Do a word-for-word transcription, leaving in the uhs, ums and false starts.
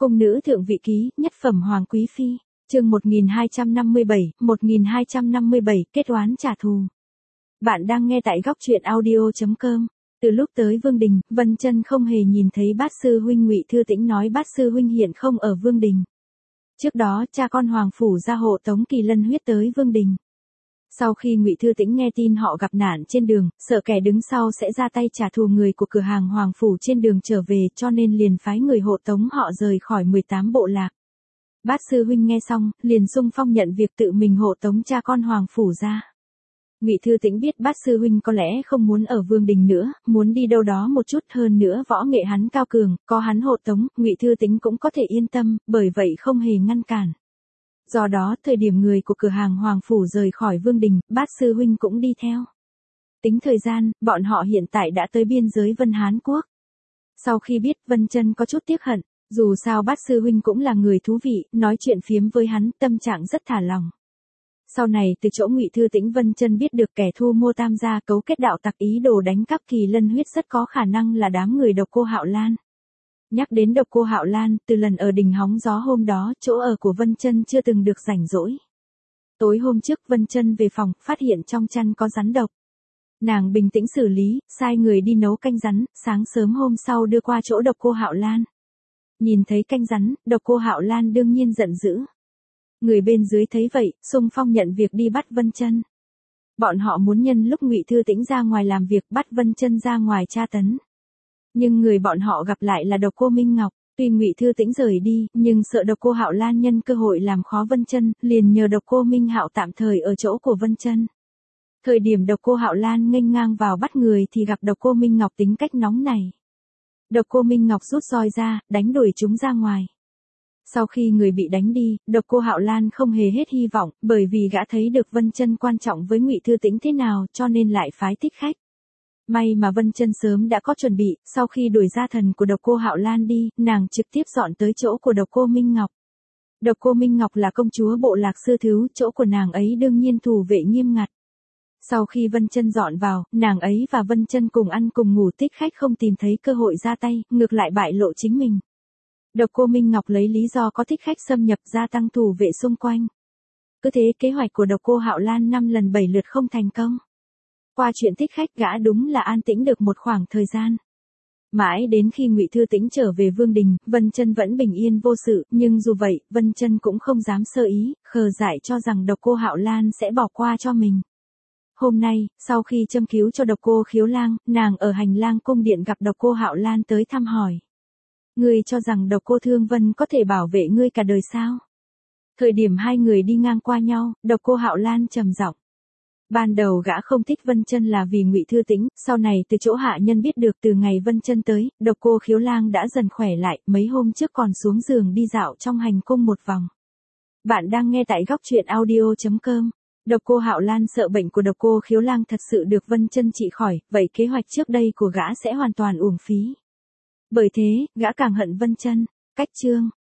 Cung nữ thượng vị ký, nhất phẩm hoàng quý phi, chương một nghìn hai trăm năm mươi bảy, một nghìn hai trăm năm mươi bảy, kết oán trả thù. Bạn đang nghe tại góc truyện audio chấm com. Từ lúc tới Vương Đình, Vân Chân không hề nhìn thấy bát sư huynh Ngụy Thư Tĩnh nói bát sư huynh hiện không ở Vương Đình. Trước đó, cha con hoàng phủ ra hộ tống Kỳ Lân Huyết tới Vương Đình. Sau khi Ngụy Thư Tĩnh nghe tin họ gặp nạn trên đường, sợ kẻ đứng sau sẽ ra tay trả thù người của cửa hàng hoàng phủ trên đường trở về, cho nên liền phái người hộ tống họ rời khỏi mười tám bộ lạc. Bát sư huynh nghe xong, liền xung phong nhận việc tự mình hộ tống cha con hoàng phủ ra. Ngụy Thư Tĩnh biết bát sư huynh có lẽ không muốn ở Vương Đình nữa, muốn đi đâu đó một chút, hơn nữa võ nghệ hắn cao cường, có hắn hộ tống, Ngụy Thư Tĩnh cũng có thể yên tâm, bởi vậy không hề ngăn cản. Do đó, thời điểm người của cửa hàng hoàng phủ rời khỏi Vương Đình, bát sư huynh cũng đi theo. Tính thời gian, bọn họ hiện tại đã tới biên giới Vân Hán Quốc. Sau khi biết, Vân Chân có chút tiếc hận, dù sao bát sư huynh cũng là người thú vị, nói chuyện phiếm với hắn, tâm trạng rất thả lòng. Sau này từ chỗ Ngụy Thư Tĩnh, Vân Chân biết được kẻ thu mua Tam gia cấu kết đạo tặc ý đồ đánh cắp Kỳ Lân Huyết rất có khả năng là đám người Độc Cô Hạo Lan. Nhắc đến Độc Cô Hạo Lan, từ lần ở đỉnh hóng gió hôm đó, chỗ ở của Vân Chân chưa từng được rảnh rỗi. Tối hôm trước, Vân Chân về phòng, phát hiện trong chăn có rắn độc. Nàng bình tĩnh xử lý, sai người đi nấu canh rắn, sáng sớm hôm sau đưa qua chỗ Độc Cô Hạo Lan. Nhìn thấy canh rắn, Độc Cô Hạo Lan đương nhiên giận dữ. Người bên dưới thấy vậy, xung phong nhận việc đi bắt Vân Chân. Bọn họ muốn nhân lúc Ngụy Thư Tĩnh ra ngoài làm việc bắt Vân Chân ra ngoài tra tấn. Nhưng người bọn họ gặp lại là Độc Cô Minh Ngọc, tuy Ngụy Thư Tĩnh rời đi, nhưng sợ Độc Cô Hạo Lan nhân cơ hội làm khó Vân Chân, liền nhờ Độc Cô Minh Hạo tạm thời ở chỗ của Vân Chân. Thời điểm Độc Cô Hạo Lan nghênh ngang vào bắt người thì gặp Độc Cô Minh Ngọc tính cách nóng này. Độc Cô Minh Ngọc rút roi ra, đánh đuổi chúng ra ngoài. Sau khi người bị đánh đi, Độc Cô Hạo Lan không hề hết hy vọng, bởi vì gã thấy được Vân Chân quan trọng với Ngụy Thư Tĩnh thế nào, cho nên lại phái thích khách. May mà Vân Chân sớm đã có chuẩn bị, sau khi đuổi gia thần của Độc Cô Hạo Lan đi, nàng trực tiếp dọn tới chỗ của Độc Cô Minh Ngọc. Độc Cô Minh Ngọc là công chúa bộ lạc Sư Thứ, chỗ của nàng ấy đương nhiên thủ vệ nghiêm ngặt. Sau khi Vân Chân dọn vào, nàng ấy và Vân Chân cùng ăn cùng ngủ, thích khách không tìm thấy cơ hội ra tay, ngược lại bại lộ chính mình. Độc Cô Minh Ngọc lấy lý do có thích khách xâm nhập gia tăng thủ vệ xung quanh. Cứ thế kế hoạch của Độc Cô Hạo Lan năm lần bảy lượt không thành công. Qua chuyện thích khách, gã đúng là an tĩnh được một khoảng thời gian. Mãi đến khi Ngụy Thư Tĩnh trở về Vương Đình, Vân Chân vẫn bình yên vô sự, nhưng dù vậy, Vân Chân cũng không dám sơ ý, khờ dại cho rằng Độc Cô Hạo Lan sẽ bỏ qua cho mình. Hôm nay, sau khi châm cứu cho Độc Cô Khiếu Lang, nàng ở hành lang cung điện gặp Độc Cô Hạo Lan tới thăm hỏi. Ngươi cho rằng Độc Cô Thương Vân có thể bảo vệ ngươi cả đời sao? Thời điểm hai người đi ngang qua nhau, Độc Cô Hạo Lan trầm giọng. Ban đầu gã không thích Vân Chân là vì Ngụy Thư Tĩnh, sau này từ chỗ hạ nhân biết được từ ngày Vân Chân tới, Độc Cô Khiếu Lang đã dần khỏe lại, mấy hôm trước còn xuống giường đi dạo trong hành cung một vòng. Bạn đang nghe tại góc truyện audio chấm com. Độc Cô Hạo Lan sợ bệnh của Độc Cô Khiếu Lang thật sự được Vân Chân trị khỏi, vậy kế hoạch trước đây của gã sẽ hoàn toàn uổng phí. Bởi thế, gã càng hận Vân Chân. Cách chương